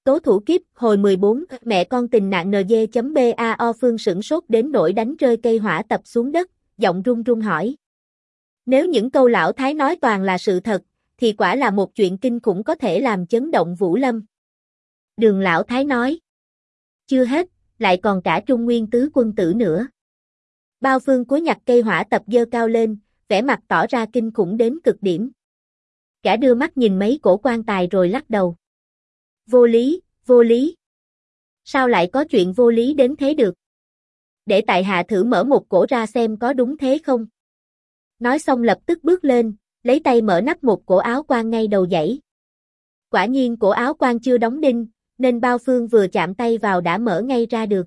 tố thủ kiếp, hồi 14, mẹ con tình nạn NG.BAO Phương sửng sốt đến nỗi đánh rơi cây hỏa tập xuống đất, giọng run run hỏi. Nếu những câu lão thái nói toàn là sự thật, thì quả là một chuyện kinh khủng có thể làm chấn động Vũ Lâm. Đường lão thái nói. Chưa hết, lại còn cả Trung Nguyên tứ quân tử nữa. Bao Phương cúi nhặt cây hỏa tập giơ cao lên, vẻ mặt tỏ ra kinh khủng đến cực điểm. Gã đưa mắt nhìn mấy cổ quan tài rồi lắc đầu. Vô lý, vô lý. Sao lại có chuyện vô lý đến thế được? Để tại hạ thử mở một cổ ra xem có đúng thế không. Nói xong lập tức bước lên, lấy tay mở nắp một cổ áo quan ngay đầu dãy. Quả nhiên cổ áo quan chưa đóng đinh, nên Bao Phương vừa chạm tay vào đã mở ngay ra được.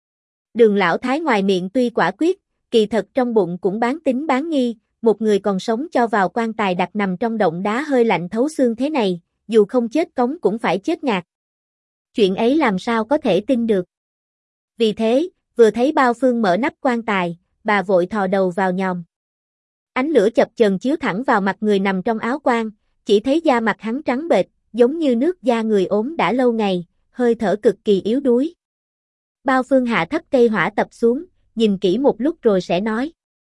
Đường lão thái ngoài miệng tuy quả quyết, kỳ thật trong bụng cũng bán tín bán nghi, một người còn sống cho vào quan tài đặt nằm trong động đá hơi lạnh thấu xương thế này, dù không chết cống cũng phải chết ngạt. Chuyện ấy làm sao có thể tin được. Vì thế, vừa thấy Bao Phương mở nắp quan tài, bà vội thò đầu vào nhòm. Ánh lửa chập chờn chiếu thẳng vào mặt người nằm trong áo quan, chỉ thấy da mặt hắn trắng bệch, giống như nước da người ốm đã lâu ngày, hơi thở cực kỳ yếu đuối. Bao Phương hạ thấp cây hỏa tập xuống, nhìn kỹ một lúc rồi sẽ nói.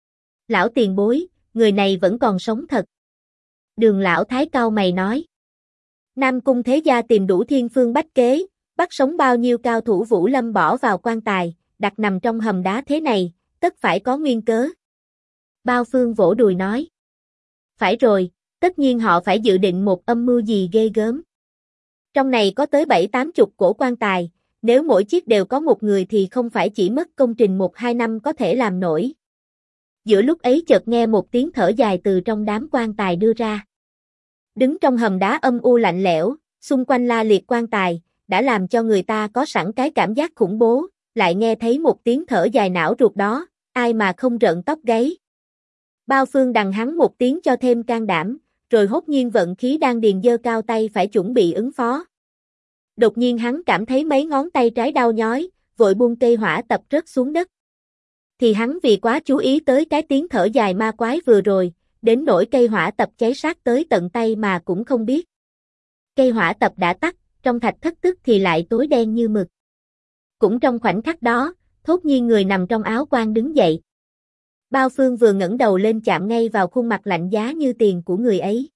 Lão tiền bối, người này vẫn còn sống thật. Đường lão thái cau mày nói. Nam Cung thế gia tìm đủ thiên phương bách kế, bắt sống bao nhiêu cao thủ Vũ Lâm bỏ vào quan tài, đặt nằm trong hầm đá thế này, tất phải có nguyên cớ. Bao Phương vỗ đùi nói. Phải rồi, tất nhiên họ phải dự định một âm mưu gì ghê gớm. Trong này có tới 7-80 cổ quan tài, nếu mỗi chiếc đều có một người thì không phải chỉ mất công trình 1-2 năm có thể làm nổi. Giữa lúc ấy chợt nghe một tiếng thở dài từ trong đám quan tài đưa ra. Đứng trong hầm đá âm u lạnh lẽo, xung quanh la liệt quan tài, đã làm cho người ta có sẵn cái cảm giác khủng bố, lại nghe thấy một tiếng thở dài não ruột đó, ai mà không rợn tóc gáy. Bao Phương đằng hắn một tiếng cho thêm can đảm, rồi hốt nhiên vận khí đan điền giơ cao tay phải chuẩn bị ứng phó. Đột nhiên hắn cảm thấy mấy ngón tay trái đau nhói, vội buông cây hỏa tập rớt xuống đất. Thì hắn vì quá chú ý tới cái tiếng thở dài ma quái vừa rồi, đến nỗi cây hỏa tập cháy sát tới tận tay mà cũng không biết. Cây hỏa tập đã tắt, trong thạch thất tức thì lại tối đen như mực. Cũng trong khoảnh khắc đó, thốt nhiên người nằm trong áo quan đứng dậy. Bao Phương vừa ngẩng đầu lên chạm ngay vào khuôn mặt lạnh giá như tiền của người ấy.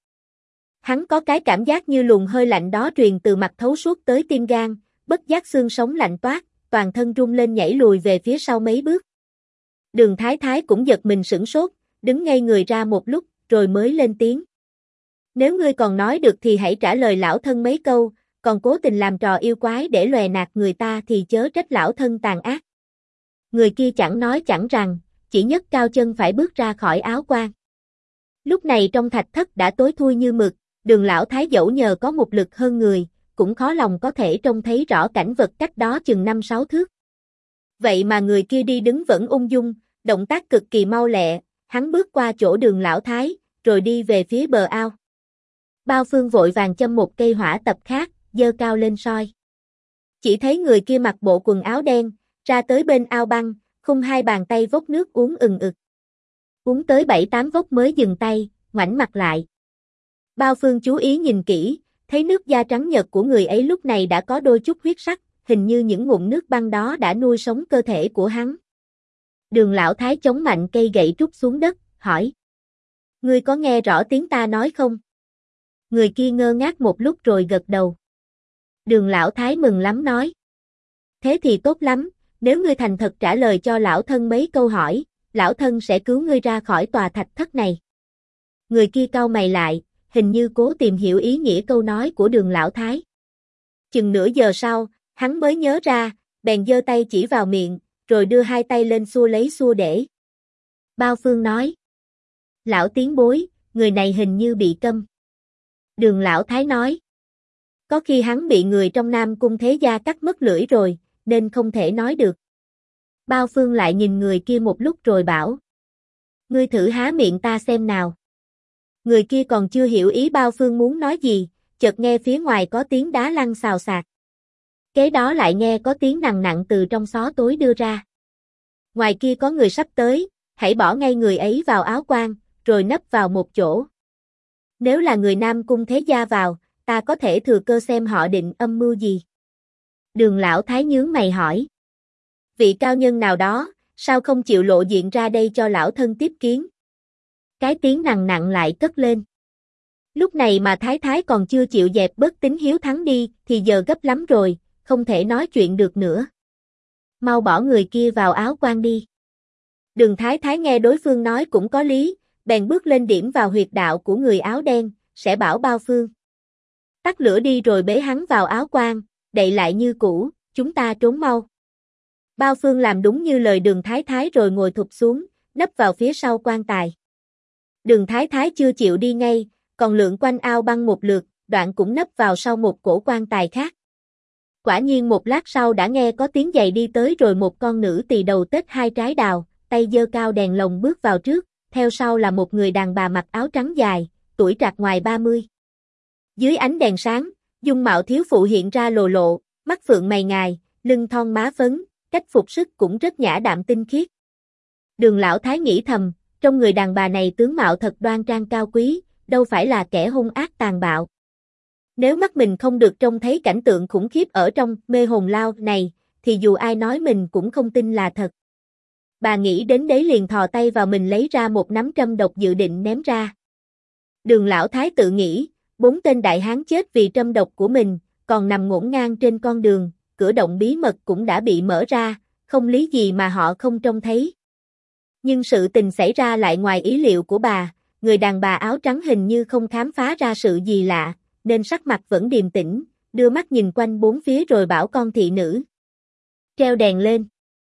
Hắn có cái cảm giác như luồng hơi lạnh đó truyền từ mặt thấu suốt tới tim gan, bất giác xương sống lạnh toát, toàn thân run lên nhảy lùi về phía sau mấy bước. Đường Thái Thái cũng giật mình sửng sốt, đứng ngây người ra một lúc, rồi mới lên tiếng. Nếu ngươi còn nói được thì hãy trả lời lão thân mấy câu, còn cố tình làm trò yêu quái để lòe nạt người ta thì chớ trách lão thân tàn ác. Người kia chẳng nói chẳng rằng, chỉ nhấc cao chân phải bước ra khỏi áo quan. Lúc này trong thạch thất đã tối thui như mực, Đường lão thái dẫu nhờ có một lực hơn người, cũng khó lòng có thể trông thấy rõ cảnh vật cách đó chừng 5-6 thước. Vậy mà người kia đi đứng vẫn ung dung, động tác cực kỳ mau lẹ, hắn bước qua chỗ Đường lão thái, rồi đi về phía bờ ao. Bao Phương vội vàng châm một cây hỏa tập khác, giơ cao lên soi. Chỉ thấy người kia mặc bộ quần áo đen, ra tới bên ao băng, khung hai bàn tay vốc nước uống ừng ực. Uống tới 7-8 vốc mới dừng tay, ngoảnh mặt lại. Bao Phương chú ý nhìn kỹ, thấy nước da trắng nhợt của người ấy lúc này đã có đôi chút huyết sắc, hình như những ngụm nước băng đó đã nuôi sống cơ thể của hắn. Đường lão thái chống mạnh cây gậy trút xuống đất, hỏi. Ngươi có nghe rõ tiếng ta nói không? Người kia ngơ ngác một lúc rồi gật đầu. Đường lão thái mừng lắm nói. Thế thì tốt lắm, nếu ngươi thành thật trả lời cho lão thân mấy câu hỏi, lão thân sẽ cứu ngươi ra khỏi tòa thạch thất này. Người kia cau mày lại, hình như cố tìm hiểu ý nghĩa câu nói của Đường lão thái. Chừng nửa giờ sau, hắn mới nhớ ra, bèn giơ tay chỉ vào miệng, rồi đưa hai tay lên xua lấy xua để. Bao Phương nói. Lão tiến bối, người này hình như bị câm. Đường lão thái nói. Có khi hắn bị người trong Nam Cung thế gia cắt mất lưỡi rồi, nên không thể nói được. Bao Phương lại nhìn người kia một lúc rồi bảo. Ngươi thử há miệng ta xem nào. Người kia còn chưa hiểu ý Bao Phương muốn nói gì, chợt nghe phía ngoài có tiếng đá lăn xào xạc. Kế đó lại nghe có tiếng nặng nặng từ trong xó tối đưa ra. Ngoài kia có người sắp tới, hãy bỏ ngay người ấy vào áo quan, rồi nấp vào một chỗ. Nếu là người Nam Cung thế gia vào, ta có thể thừa cơ xem họ định âm mưu gì. Đường lão thái nhướng mày hỏi. Vị cao nhân nào đó, sao không chịu lộ diện ra đây cho lão thân tiếp kiến? Cái tiếng nặng nặng lại cất lên. Lúc này mà thái thái còn chưa chịu dẹp bớt tính hiếu thắng đi, thì giờ gấp lắm rồi, không thể nói chuyện được nữa. Mau bỏ người kia vào áo quan đi. Đường thái thái nghe đối phương nói cũng có lý, bèn bước lên điểm vào huyệt đạo của người áo đen, sẽ bảo Bao Phương. Tắt lửa đi rồi bế hắn vào áo quan, đậy lại như cũ, chúng ta trốn mau. Bao Phương làm đúng như lời đường thái thái rồi ngồi thụp xuống, nấp vào phía sau quan tài. Đường thái thái chưa chịu đi ngay, còn lượn quanh ao băng một lượt, đoạn cũng nấp vào sau một cổ quan tài khác. Quả nhiên một lát sau đã nghe có tiếng giày đi tới rồi một con nữ tỳ đầu tết hai trái đào, tay giơ cao đèn lồng bước vào trước, theo sau là một người đàn bà mặc áo trắng dài, tuổi trạc ngoài 30. Dưới ánh đèn sáng, dung mạo thiếu phụ hiện ra lồ lộ, mắt phượng mày ngài, lưng thon má phấn, cách phục sức cũng rất nhã đạm tinh khiết. Đường lão thái nghĩ thầm, trong người đàn bà này tướng mạo thật đoan trang cao quý, đâu phải là kẻ hung ác tàn bạo. Nếu mắt mình không được trông thấy cảnh tượng khủng khiếp ở trong mê hồn lao này, thì dù ai nói mình cũng không tin là thật. Bà nghĩ đến đấy liền thò tay vào mình lấy ra một nắm trâm độc dự định ném ra. Đường lão thái tự nghĩ, 4 tên đại hán chết vì trâm độc của mình, còn nằm ngổn ngang trên con đường, cửa động bí mật cũng đã bị mở ra, không lý gì mà họ không trông thấy. Nhưng sự tình xảy ra lại ngoài ý liệu của bà, người đàn bà áo trắng hình như không khám phá ra sự gì lạ, nên sắc mặt vẫn điềm tĩnh, đưa mắt nhìn quanh bốn phía rồi bảo con thị nữ. Treo đèn lên.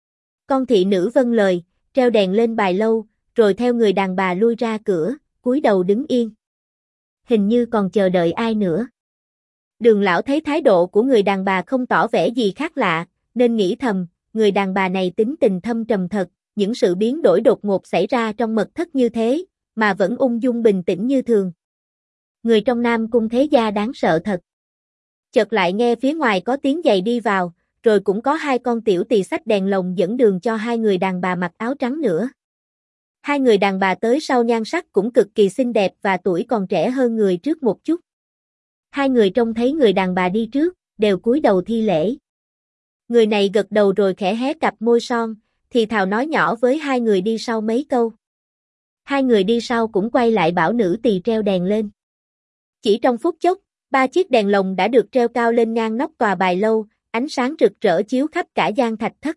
Con thị nữ vâng lời, treo đèn lên bài lâu, rồi theo người đàn bà lui ra cửa, cúi đầu đứng yên. Hình như còn chờ đợi ai nữa. Đường lão thấy thái độ của người đàn bà không tỏ vẻ gì khác lạ, nên nghĩ thầm, người đàn bà này tính tình thâm trầm thật, những sự biến đổi đột ngột xảy ra trong mật thất như thế, mà vẫn ung dung bình tĩnh như thường. Người trong Nam Cung thế gia đáng sợ thật. Chợt lại nghe phía ngoài có tiếng giày đi vào, rồi cũng có hai con tiểu tỳ xách đèn lồng dẫn đường cho hai người đàn bà mặc áo trắng nữa. Hai người đàn bà tới sau nhan sắc cũng cực kỳ xinh đẹp và tuổi còn trẻ hơn người trước một chút. Hai người trông thấy người đàn bà đi trước, đều cúi đầu thi lễ. Người này gật đầu rồi khẽ hé cặp môi son, thì thào nói nhỏ với hai người đi sau mấy câu. Hai người đi sau cũng quay lại bảo nữ tỳ treo đèn lên. Chỉ trong phút chốc, 3 chiếc đèn lồng đã được treo cao lên ngang nóc tòa bài lâu, ánh sáng rực rỡ chiếu khắp cả gian thạch thất.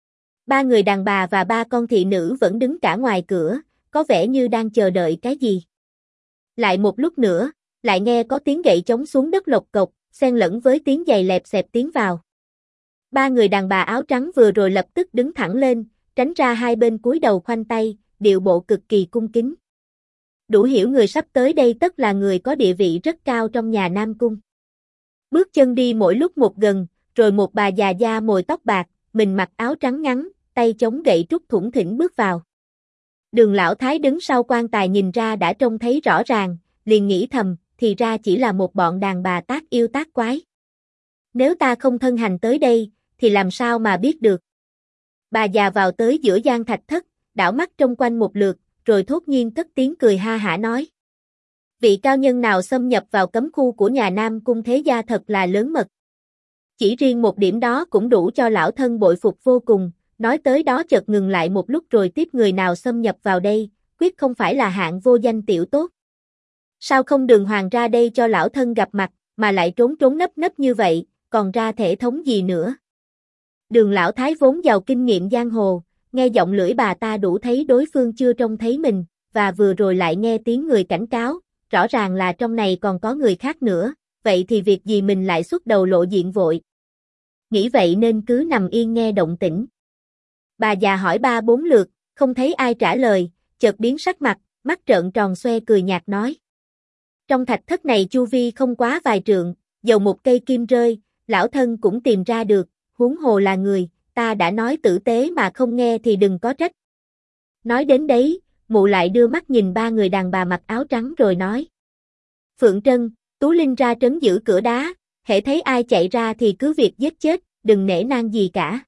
3 người đàn bà và 3 con thị nữ vẫn đứng cả ngoài cửa, có vẻ như đang chờ đợi cái gì. Lại một lúc nữa, lại nghe có tiếng gậy chống xuống đất lộc cộc, xen lẫn với tiếng giày lẹp xẹp tiến vào. 3 người đàn bà áo trắng vừa rồi lập tức đứng thẳng lên, tránh ra hai bên cúi đầu khoanh tay, điệu bộ cực kỳ cung kính. Đủ hiểu người sắp tới đây tất là người có địa vị rất cao trong nhà Nam Cung. Bước chân đi mỗi lúc một gần, rồi một bà già da mồi tóc bạc, mình mặc áo trắng ngắn, tay chống gậy trúc thủng thỉnh bước vào. Đường lão thái đứng sau quan tài nhìn ra đã trông thấy rõ ràng, liền nghĩ thầm, thì ra chỉ là một bọn đàn bà tác yêu tác quái. Nếu ta không thân hành tới đây, thì làm sao mà biết được. Bà già vào tới giữa gian thạch thất, đảo mắt trông quanh một lượt, rồi thốt nhiên cất tiếng cười ha hả nói. Vị cao nhân nào xâm nhập vào cấm khu của nhà Nam Cung thế gia thật là lớn mật. Chỉ riêng một điểm đó cũng đủ cho lão thân bội phục vô cùng, nói tới đó chợt ngừng lại một lúc rồi tiếp người nào xâm nhập vào đây, quyết không phải là hạng vô danh tiểu tốt. Sao không đường hoàng ra đây cho lão thân gặp mặt, mà lại trốn trốn nấp nấp như vậy, còn ra thể thống gì nữa. Đường lão thái vốn giàu kinh nghiệm giang hồ, nghe giọng lưỡi bà ta đủ thấy đối phương chưa trông thấy mình, và vừa rồi lại nghe tiếng người cảnh cáo, rõ ràng là trong này còn có người khác nữa, vậy thì việc gì mình lại xuất đầu lộ diện vội. Nghĩ vậy nên cứ nằm yên nghe động tĩnh. Bà già hỏi 3-4 lượt, không thấy ai trả lời, chợt biến sắc mặt, mắt trợn tròn xoe cười nhạt nói. Trong thạch thất này chu vi không quá vài trượng, dầu một cây kim rơi, lão thân cũng tìm ra được, huống hồ là người, ta đã nói tử tế mà không nghe thì đừng có trách. Nói đến đấy, mụ lại đưa mắt nhìn 3 người đàn bà mặc áo trắng rồi nói. Phượng Trân, Tú Linh ra trấn giữ cửa đá, hễ thấy ai chạy ra thì cứ việc giết chết, đừng nể nang gì cả.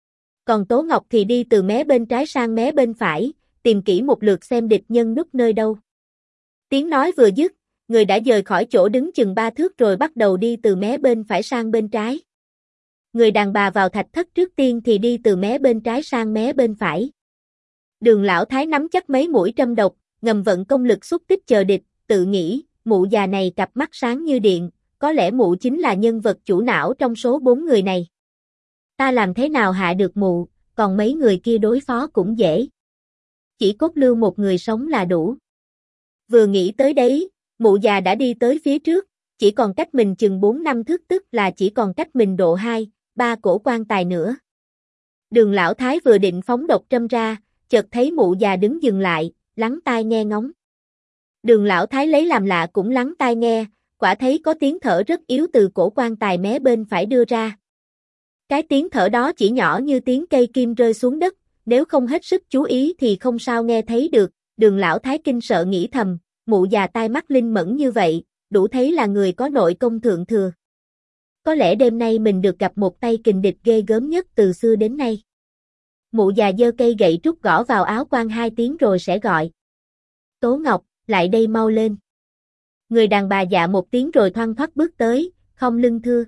Còn Tố Ngọc thì đi từ mé bên trái sang mé bên phải, tìm kỹ một lượt xem địch nhân núp nơi đâu. Tiếng nói vừa dứt, người đã dời khỏi chỗ đứng chừng 3 thước rồi bắt đầu đi từ mé bên phải sang bên trái. Người đàn bà vào thạch thất trước tiên thì đi từ mé bên trái sang mé bên phải. Đường lão thái nắm chắc mấy mũi trâm độc, ngầm vận công lực xúc tích chờ địch, tự nghĩ, mụ già này cặp mắt sáng như điện, có lẽ mụ chính là nhân vật chủ não trong số 4 người này. Ta làm thế nào hạ được mụ, còn mấy người kia đối phó cũng dễ. Chỉ cốt lưu một người sống là đủ. Vừa nghĩ tới đấy, mụ già đã đi tới phía trước, chỉ còn cách mình chừng 4 năm thước, tức là chỉ còn cách mình độ 2, 3 cổ quan tài nữa. Đường lão thái vừa định phóng độc trâm ra, chợt thấy mụ già đứng dừng lại, lắng tai nghe ngóng. Đường lão thái lấy làm lạ cũng lắng tai nghe, quả thấy có tiếng thở rất yếu từ cổ quan tài mé bên phải đưa ra. Cái tiếng thở đó chỉ nhỏ như tiếng cây kim rơi xuống đất, nếu không hết sức chú ý thì không sao nghe thấy được. Đường lão thái kinh sợ nghĩ thầm, mụ già tai mắt linh mẫn như vậy, đủ thấy là người có nội công thượng thừa. Có lẽ đêm nay mình được gặp một tay kình địch ghê gớm nhất từ xưa đến nay. Mụ già giơ cây gậy trúc gõ vào áo quan 2 tiếng rồi sẽ gọi. Tố Ngọc, lại đây mau lên. Người đàn bà dạ một tiếng rồi thoăn thoắt bước tới, khom lưng thưa.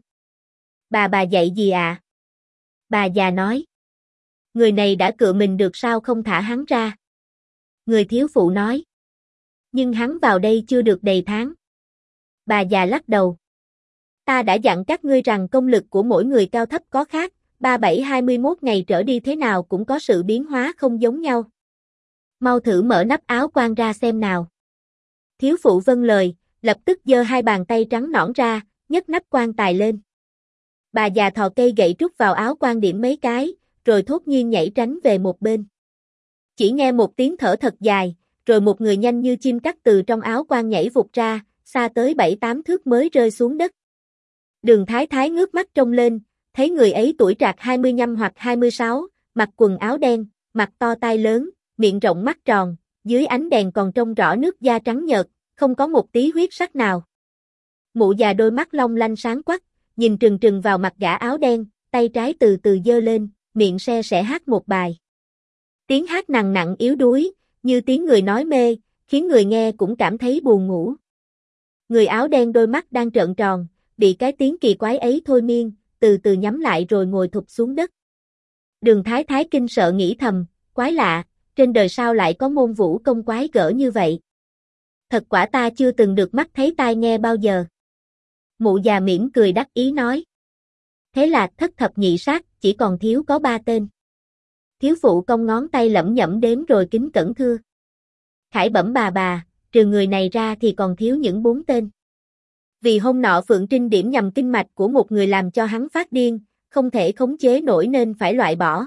Bà dạy gì ạ? Bà già nói. Người này đã cựa mình được sao không thả hắn ra? Người thiếu phụ nói. Nhưng hắn vào đây chưa được đầy tháng. Bà già lắc đầu. Ta đã dặn các ngươi rằng công lực của mỗi người cao thấp có khác, 37-21 ngày trở đi thế nào cũng có sự biến hóa không giống nhau. Mau thử mở nắp áo quan ra xem nào. Thiếu phụ vâng lời, lập tức giơ 2 bàn tay trắng nõn ra, nhấc nắp quan tài lên. Bà già thò cây gậy trúc vào áo quan điểm mấy cái, rồi thốt nhiên nhảy tránh về một bên. Chỉ nghe một tiếng thở thật dài, rồi một người nhanh như chim cắt từ trong áo quan nhảy vụt ra, xa tới 7-8 thước mới rơi xuống đất. Đường Thái Thái ngước mắt trông lên, thấy người ấy tuổi trạc 25 hoặc 26, mặc quần áo đen, mặt to tai lớn, miệng rộng mắt tròn, dưới ánh đèn còn trông rõ nước da trắng nhợt, không có một tí huyết sắc nào. Mụ già đôi mắt long lanh sáng quắc, nhìn trừng trừng vào mặt gã áo đen, tay trái từ từ giơ lên, miệng se sẻ hát một bài. Tiếng hát nặng nặng yếu đuối, như tiếng người nói mê, khiến người nghe cũng cảm thấy buồn ngủ. Người áo đen đôi mắt đang trợn tròn, bị cái tiếng kỳ quái ấy thôi miên, từ từ nhắm lại rồi ngồi thụp xuống đất. Đường Thái Thái kinh sợ nghĩ thầm, quái lạ, trên đời sao lại có môn vũ công quái gở như vậy. Thật quả ta chưa từng được mắt thấy tai nghe bao giờ. Mụ già mỉm cười đắc ý nói. Thế là thất thập nhị sát, chỉ còn thiếu có 3 tên. Thiếu phụ cong ngón tay lẩm nhẩm đếm rồi kính cẩn thưa. Khải bẩm bà, trừ người này ra thì còn thiếu những 4 tên. Vì hôm nọ Phượng Trinh điểm nhầm kinh mạch của một người làm cho hắn phát điên, không thể khống chế nổi nên phải loại bỏ.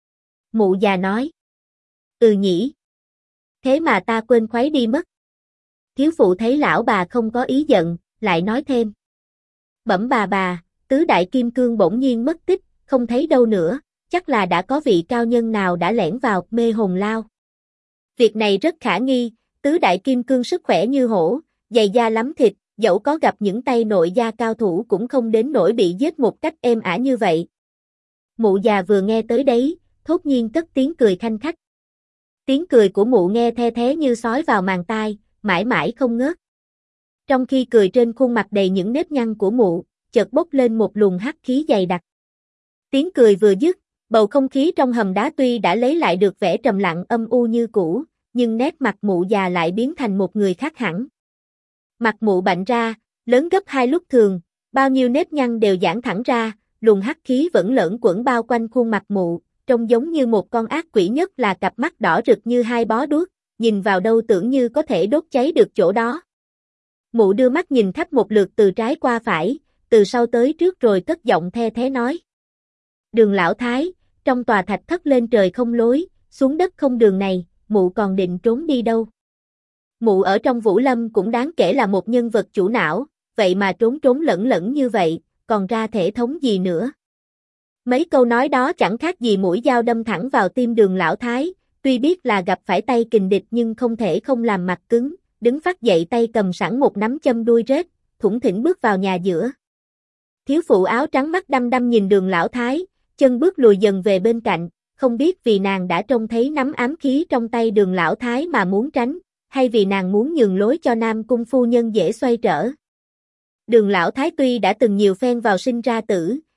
Mụ già nói. Ừ nhỉ. Thế mà ta quên khuấy đi mất. Thiếu phụ thấy lão bà không có ý giận, lại nói thêm. Bẩm bà, tứ đại kim cương bỗng nhiên mất tích, không thấy đâu nữa, chắc là đã có vị cao nhân nào đã lẻn vào mê hồn lao. Việc này rất khả nghi, tứ đại kim cương sức khỏe như hổ, dày da lắm thịt, dẫu có gặp những tay nội gia cao thủ cũng không đến nỗi bị giết một cách êm ả như vậy. Mụ già vừa nghe tới đấy, thốt nhiên cất tiếng cười khanh khách. Tiếng cười của mụ nghe the thế như sói vào màng tai, mãi mãi không ngớt. Trong khi cười trên khuôn mặt đầy những nếp nhăn của mụ, chợt bốc lên một luồng hắc khí dày đặc. Tiếng cười vừa dứt, bầu không khí trong hầm đá tuy đã lấy lại được vẻ trầm lặng âm u như cũ, nhưng nét mặt mụ già lại biến thành một người khác hẳn. Mặt mụ bạnh ra, lớn gấp 2 lúc thường, bao nhiêu nếp nhăn đều giãn thẳng ra, luồng hắc khí vẫn lởn quẩn bao quanh khuôn mặt mụ, trông giống như một con ác quỷ, nhất là cặp mắt đỏ rực như 2 bó đuốc, nhìn vào đâu tưởng như có thể đốt cháy được chỗ đó. Mụ đưa mắt nhìn khắp một lượt từ trái qua phải, từ sau tới trước rồi cất giọng the thế nói. Đường lão thái, trong tòa thạch thất lên trời không lối, xuống đất không đường này, mụ còn định trốn đi đâu? Mụ ở trong Vũ Lâm cũng đáng kể là một nhân vật chủ não, vậy mà trốn lẩn như vậy, còn ra thể thống gì nữa? Mấy câu nói đó chẳng khác gì mũi dao đâm thẳng vào tim Đường lão thái, tuy biết là gặp phải tay kình địch nhưng không thể không làm mặt cứng, đứng phắt dậy tay cầm sẵn một nắm châm đuôi rết, thủng thỉnh bước vào nhà giữa. Thiếu phụ áo trắng mắt đăm đăm nhìn Đường lão thái, chân bước lùi dần về bên cạnh, không biết vì nàng đã trông thấy nắm ám khí trong tay Đường lão thái mà muốn tránh, hay vì nàng muốn nhường lối cho Nam cung phu nhân dễ xoay trở. Đường lão thái tuy đã từng nhiều phen vào sinh ra tử,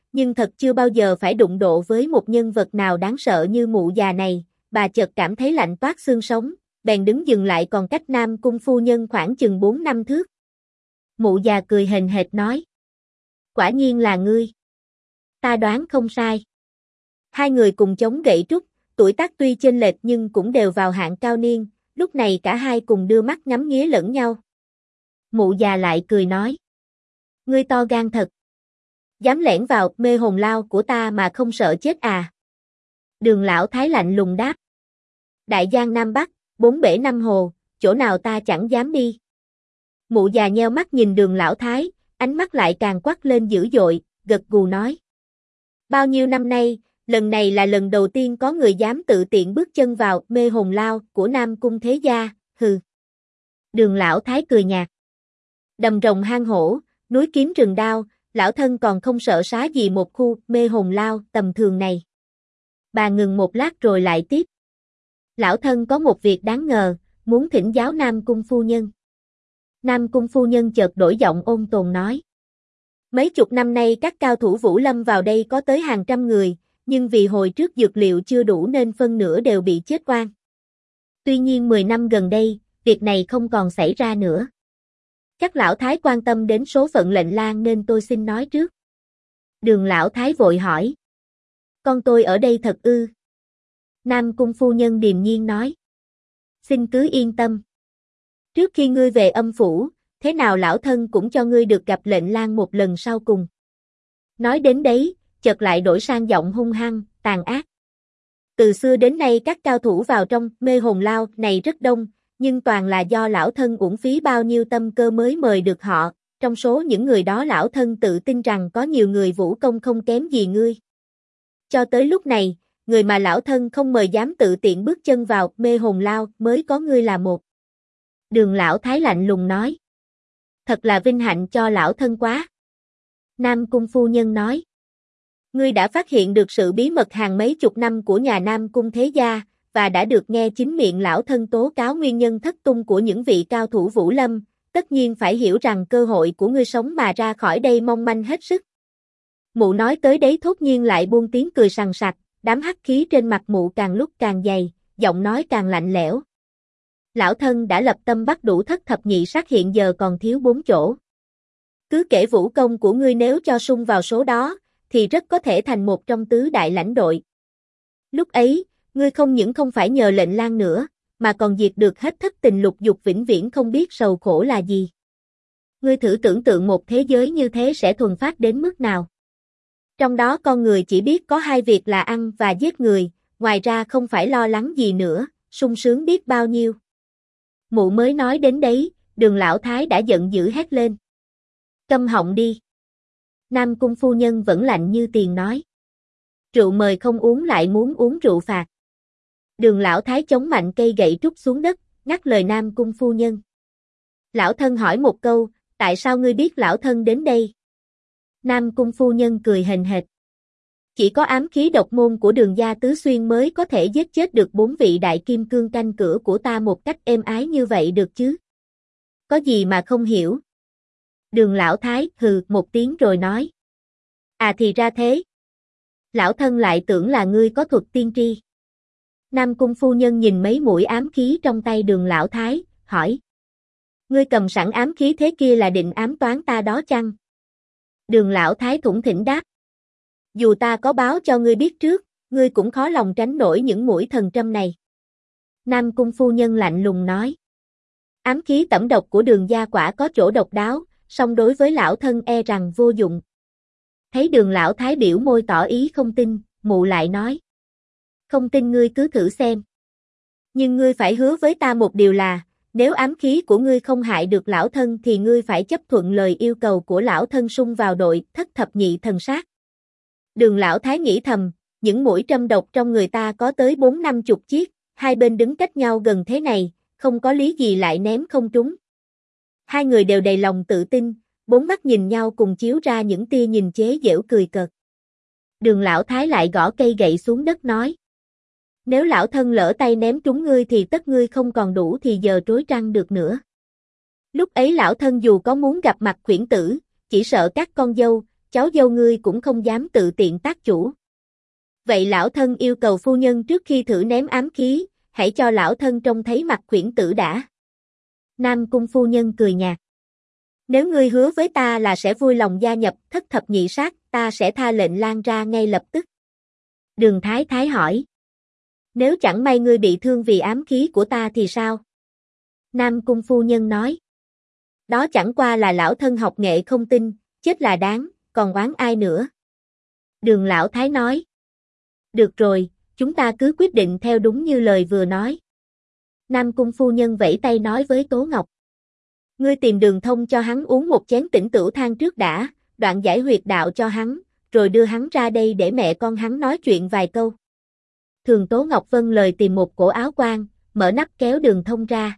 nhưng thật chưa bao giờ phải đụng độ với một nhân vật nào đáng sợ như mụ già này, bà chợt cảm thấy lạnh toát xương sống, bèn đứng dừng lại còn cách Nam Cung phu nhân khoảng chừng 4 năm thước. Mụ già cười hềnh hệt nói. Quả nhiên là ngươi. Ta đoán không sai. Hai người cùng chống gậy trúc, tuổi tác tuy chênh lệch nhưng cũng đều vào hạng cao niên, lúc này cả hai cùng đưa mắt ngắm nghía lẫn nhau. Mụ già lại cười nói. Ngươi to gan thật. Dám lẻn vào mê hồn lao của ta mà không sợ chết à? Đường lão thái lạnh lùng đáp. Đại giang Nam Bắc, bốn bể năm hồ, chỗ nào ta chẳng dám đi. Mụ già nheo mắt nhìn đường lão thái, ánh mắt lại càng quắc lên dữ dội, gật gù nói. Bao nhiêu năm nay, lần này là lần đầu tiên có người dám tự tiện bước chân vào mê hồn lao của Nam Cung thế gia, hừ. Đường lão thái cười nhạt. Đầm rồng hang hổ, núi kiếm rừng đao, lão thân còn không sợ xá gì một khu mê hồn lao tầm thường này. Bà ngừng một lát rồi lại tiếp. Lão thân có một việc đáng ngờ, muốn thỉnh giáo Nam Cung phu nhân. Nam Cung phu nhân chợt đổi giọng ôn tồn nói. Mấy chục năm nay các cao thủ Vũ Lâm vào đây có tới hàng trăm người, nhưng vì hồi trước dược liệu chưa đủ nên phân nửa đều bị chết oan. Tuy nhiên 10 năm gần đây, việc này không còn xảy ra nữa. Chắc lão thái quan tâm đến số phận lệnh lang nên tôi xin nói trước. Đường lão thái vội hỏi. Con tôi ở đây thật ư? Nam Cung phu nhân điềm nhiên nói. Xin cứ yên tâm. Trước khi ngươi về âm phủ, thế nào lão thân cũng cho ngươi được gặp lệnh lang một lần sau cùng. Nói đến đấy, chợt lại đổi sang giọng hung hăng, tàn ác. Từ xưa đến nay các cao thủ vào trong mê hồn lao này rất đông, nhưng toàn là do lão thân uổng phí bao nhiêu tâm cơ mới mời được họ, trong số những người đó lão thân tự tin rằng có nhiều người vũ công không kém gì ngươi. Cho tới lúc này, người mà lão thân không mời dám tự tiện bước chân vào mê hồn lao mới có ngươi là một. Đường lão thái lạnh lùng nói. Thật là vinh hạnh cho lão thân quá. Nam Cung phu nhân nói. Ngươi đã phát hiện được sự bí mật hàng mấy chục năm của nhà Nam Cung thế gia, và đã được nghe chính miệng lão thân tố cáo nguyên nhân thất tung của những vị cao thủ Vũ Lâm, tất nhiên phải hiểu rằng cơ hội của ngươi sống mà ra khỏi đây mong manh hết sức. Mụ nói tới đấy thốt nhiên lại buông tiếng cười sằng sặc, đám hắc khí trên mặt mụ càng lúc càng dày, giọng nói càng lạnh lẽo. Lão thân đã lập tâm bắt đủ thất thập nhị sắc hiện giờ còn thiếu 4 chỗ. Cứ kể vũ công của ngươi nếu cho sung vào số đó, thì rất có thể thành một trong tứ đại lãnh đội. Lúc ấy, ngươi không những không phải nhờ lệnh lang nữa, mà còn diệt được hết thất tình lục dục vĩnh viễn không biết sầu khổ là gì. Ngươi thử tưởng tượng một thế giới như thế sẽ thuần phát đến mức nào. Trong đó con người chỉ biết có hai việc là ăn và giết người, ngoài ra không phải lo lắng gì nữa, sung sướng biết bao nhiêu. Mụ mới nói đến đấy, đường lão thái đã giận dữ hét lên. Câm họng đi. Nam Cung phu nhân vẫn lạnh như tiền nói. Rượu mời không uống lại muốn uống rượu phạt. Đường lão thái chống mạnh cây gậy trúc xuống đất, ngắt lời Nam Cung phu nhân. Lão thân hỏi một câu, tại sao ngươi biết lão thân đến đây? Nam Cung phu nhân cười hềnh hệt. Chỉ có ám khí độc môn của Đường gia Tứ Xuyên mới có thể giết chết được 4 vị đại kim cương canh cửa của ta một cách êm ái như vậy được chứ? Có gì mà không hiểu? Đường lão thái hừ một tiếng rồi nói. À thì ra thế. Lão thân lại tưởng là ngươi có thuật tiên tri. Nam Cung phu nhân nhìn mấy mũi ám khí trong tay đường lão thái, hỏi. Ngươi cầm sẵn ám khí thế kia là định ám toán ta đó chăng? Đường lão thái thủng thỉnh đáp. Dù ta có báo cho ngươi biết trước, ngươi cũng khó lòng tránh nổi những mũi thần trâm này. Nam Cung phu nhân lạnh lùng nói. Ám khí tẩm độc của Đường gia quả có chỗ độc đáo, song đối với lão thân e rằng vô dụng. Thấy đường lão thái biểu môi tỏ ý không tin, mụ lại nói. Không tin ngươi cứ thử xem. Nhưng ngươi phải hứa với ta một điều là, nếu ám khí của ngươi không hại được lão thân thì ngươi phải chấp thuận lời yêu cầu của lão thân sung vào đội thất thập nhị thần sát. Đường lão thái nghĩ thầm, những mũi trâm độc trong người ta có tới 4-50 chiếc, hai bên đứng cách nhau gần thế này, không có lý gì lại ném không trúng. Hai người đều đầy lòng tự tin, bốn mắt nhìn nhau cùng chiếu ra những tia nhìn chế giễu cười cợt. Đường lão thái lại gõ cây gậy xuống đất nói. Nếu lão thân lỡ tay ném trúng ngươi thì tất ngươi không còn đủ thì giờ trối trăng được nữa. Lúc ấy lão thân dù có muốn gặp mặt khuyển tử, chỉ sợ các con dâu, cháu dâu ngươi cũng không dám tự tiện tác chủ. Vậy lão thân yêu cầu phu nhân trước khi thử ném ám khí, hãy cho lão thân trông thấy mặt khuyển tử đã. Nam cung phu nhân cười nhạt. Nếu ngươi hứa với ta là sẽ vui lòng gia nhập thất thập nhị sát, ta sẽ tha lệnh Lan ra ngay lập tức. Đường Thái Thái hỏi. Nếu chẳng may ngươi bị thương vì ám khí của ta thì sao? Nam cung phu nhân nói. Đó chẳng qua là lão thân học nghệ không tinh, chết là đáng, còn oán ai nữa? Đường lão thái nói. Được rồi, chúng ta cứ quyết định theo đúng như lời vừa nói. Nam cung phu nhân vẫy tay nói với Tố Ngọc. Ngươi tìm Đường Thông cho hắn uống một chén tĩnh tửu thang trước đã, đoạn giải huyệt đạo cho hắn, rồi đưa hắn ra đây để mẹ con hắn nói chuyện vài câu. Thường Tố Ngọc vâng lời tìm một cổ áo quan, mở nắp kéo Đường Thông ra.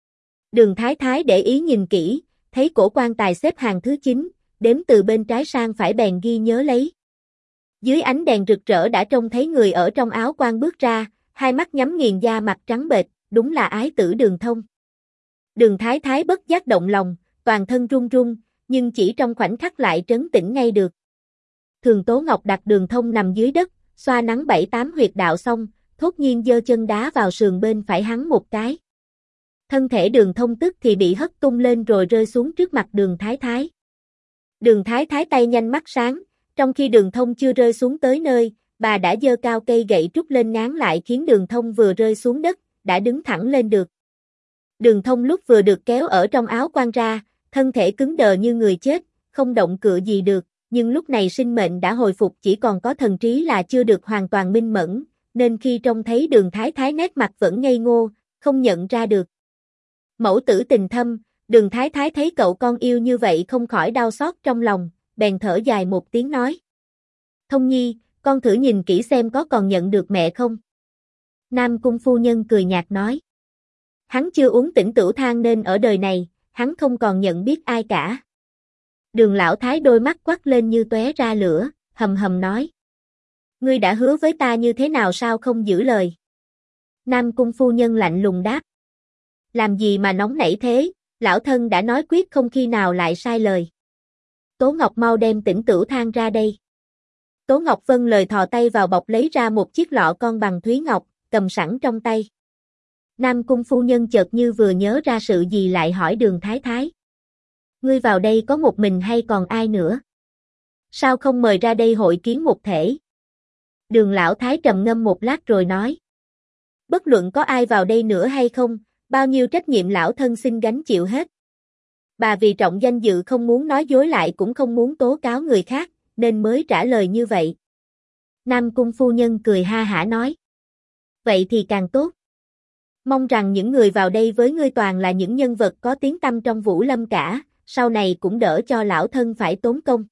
Đường Thái Thái để ý nhìn kỹ, thấy cổ quan tài xếp hàng thứ 9, đếm từ bên trái sang phải bèn ghi nhớ lấy. Dưới ánh đèn rực rỡ đã trông thấy người ở trong áo quan bước ra, hai mắt nhắm nghiền, da mặt trắng bệch, đúng là ái tử Đường Thông. Đường Thái Thái bất giác động lòng, toàn thân run run, nhưng chỉ trong khoảnh khắc lại trấn tĩnh ngay được. Thường Tố Ngọc đặt Đường Thông nằm dưới đất, xoa nắng 7-8 huyệt đạo xong, thốt nhiên giơ chân đá vào sườn bên phải hắn một cái. Thân thể Đường Thông tức thì bị hất tung lên rồi rơi xuống trước mặt Đường Thái Thái. Đường Thái Thái tay nhanh mắt sáng, trong khi Đường Thông chưa rơi xuống tới nơi, bà đã giơ cao cây gậy trúc lên ngáng lại khiến Đường Thông vừa rơi xuống đất, đã đứng thẳng lên được. Đường Thông lúc vừa được kéo ở trong áo quan ra, thân thể cứng đờ như người chết, không động cựa gì được, nhưng lúc này sinh mệnh đã hồi phục, chỉ còn có thần trí là chưa được hoàn toàn minh mẫn, nên khi trông thấy Đường Thái Thái nét mặt vẫn ngây ngô, không nhận ra được. Mẫu tử tình thâm, Đường Thái Thái thấy cậu con yêu như vậy không khỏi đau xót trong lòng, bèn thở dài một tiếng nói. Thông Nhi, con thử nhìn kỹ xem có còn nhận được mẹ không? Nam cung phu nhân cười nhạt nói. Hắn chưa uống tĩnh tửu thang nên ở đời này, hắn không còn nhận biết ai cả. Đường lão thái đôi mắt quắc lên như tóe ra lửa, hầm hầm nói. Ngươi đã hứa với ta như thế nào sao không giữ lời? Nam cung phu nhân lạnh lùng đáp. Làm gì mà nóng nảy thế, lão thân đã nói quyết không khi nào lại sai lời. Tố Ngọc mau đem tĩnh tửu thang ra đây. Tố Ngọc vâng lời thò tay vào bọc lấy ra một chiếc lọ con bằng thúy ngọc, cầm sẵn trong tay. Nam cung phu nhân chợt như vừa nhớ ra sự gì lại hỏi Đường Thái Thái. Ngươi vào đây có một mình hay còn ai nữa? Sao không mời ra đây hội kiến một thể? Đường lão thái trầm ngâm một lát rồi nói. Bất luận có ai vào đây nữa hay không, bao nhiêu trách nhiệm lão thân xin gánh chịu hết. Bà vì trọng danh dự không muốn nói dối lại cũng không muốn tố cáo người khác, nên mới trả lời như vậy. Nam cung phu nhân cười ha hả nói. Vậy thì càng tốt. Mong rằng những người vào đây với ngươi toàn là những nhân vật có tiếng tăm trong Vũ Lâm cả, sau này cũng đỡ cho lão thân phải tốn công.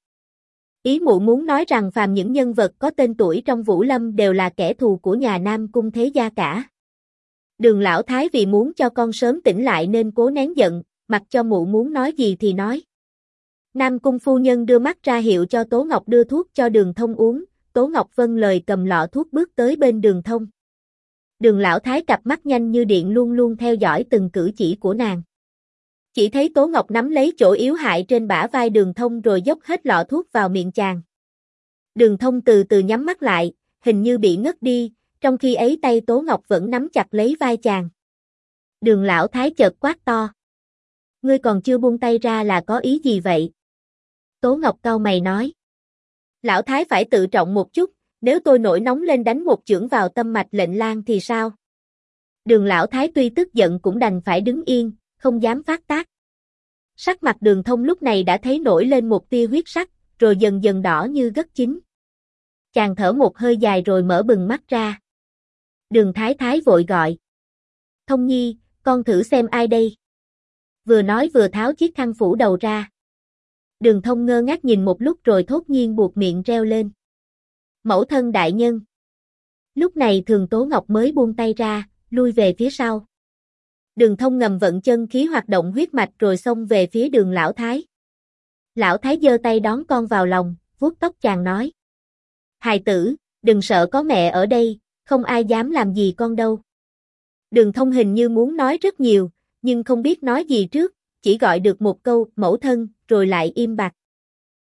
Ý mụ muốn nói rằng phàm những nhân vật có tên tuổi trong Vũ Lâm đều là kẻ thù của nhà Nam cung thế gia cả. Đường lão thái vì muốn cho con sớm tỉnh lại nên cố nén giận, mặc cho mụ muốn nói gì thì nói. Nam cung phu nhân đưa mắt ra hiệu cho Tố Ngọc đưa thuốc cho Đường Thông uống, Tố Ngọc vâng lời cầm lọ thuốc bước tới bên Đường Thông. Đường lão thái cặp mắt nhanh như điện luôn luôn theo dõi từng cử chỉ của nàng. Chỉ thấy Tố Ngọc nắm lấy chỗ yếu hại trên bả vai Đường Thông rồi dốc hết lọ thuốc vào miệng chàng. Đường Thông từ từ nhắm mắt lại, hình như bị ngất đi, trong khi ấy tay Tố Ngọc vẫn nắm chặt lấy vai chàng. Đường lão thái chợt quát to. Ngươi còn chưa buông tay ra là có ý gì vậy? Tố Ngọc cau mày nói. Lão thái phải tự trọng một chút, nếu tôi nổi nóng lên đánh một chưởng vào tâm mạch lệnh Lan thì sao? Đường lão thái tuy tức giận cũng đành phải đứng yên, không dám phát tác. Sắc mặt Đường Thông lúc này đã thấy nổi lên một tia huyết sắc, rồi dần dần đỏ như gấc chín. Chàng thở một hơi dài rồi mở bừng mắt ra. Đường Thái Thái vội gọi. Thông Nhi, con thử xem ai đây? Vừa nói vừa tháo chiếc khăn phủ đầu ra. Đường Thông ngơ ngác nhìn một lúc rồi thốt nhiên buột miệng reo lên. Mẫu thân đại nhân. Lúc này Thường Tố Ngọc mới buông tay ra, lui về phía sau. Đường Thông ngầm vận chân khí hoạt động huyết mạch rồi xông về phía Đường lão thái. Lão thái giơ tay đón con vào lòng, vuốt tóc chàng nói. Hài tử, đừng sợ có mẹ ở đây, không ai dám làm gì con đâu. Đường Thông hình như muốn nói rất nhiều, nhưng không biết nói gì trước, chỉ gọi được một câu mẫu thân, rồi lại im bặt.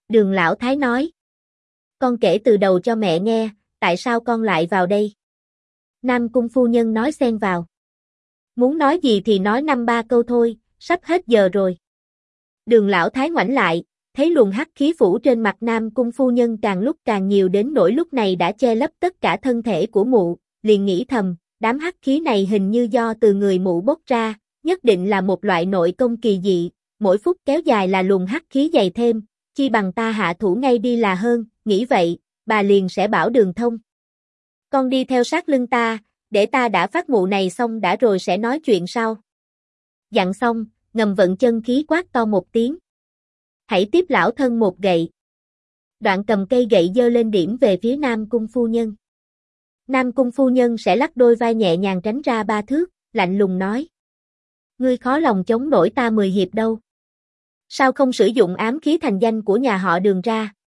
Đường lão thái nói. Con kể từ đầu cho mẹ nghe, tại sao con lại vào đây? Nam Cung phu nhân nói xen vào. Muốn nói gì thì nói 5-3 câu thôi, sắp hết giờ rồi. Đường lão thái ngoảnh lại, thấy luồng hắc khí phủ trên mặt Nam Cung phu nhân càng lúc càng nhiều đến nỗi lúc này đã che lấp tất cả thân thể của mụ, liền nghĩ thầm, đám hắc khí này hình như do từ người mụ bốc ra, nhất định là một loại nội công kỳ dị, mỗi phút kéo dài là luồng hắc khí dày thêm, chi bằng ta hạ thủ ngay đi là hơn, nghĩ vậy, bà liền sẽ bảo Đường Thông. Con đi theo sát lưng ta, để ta đã phát mụ này xong đã rồi sẽ nói chuyện sau. Dặn xong, ngầm vận chân khí quát to một tiếng. Hãy tiếp lão thân một gậy. Đoạn cầm cây gậy giơ lên điểm về phía Nam Cung phu nhân. Nam Cung phu nhân sẽ lắc đôi vai nhẹ nhàng tránh ra 3 thước, lạnh lùng nói. Ngươi khó lòng chống nổi ta 10 hiệp đâu. Sao không sử dụng ám khí thành danh của nhà họ Đường ra,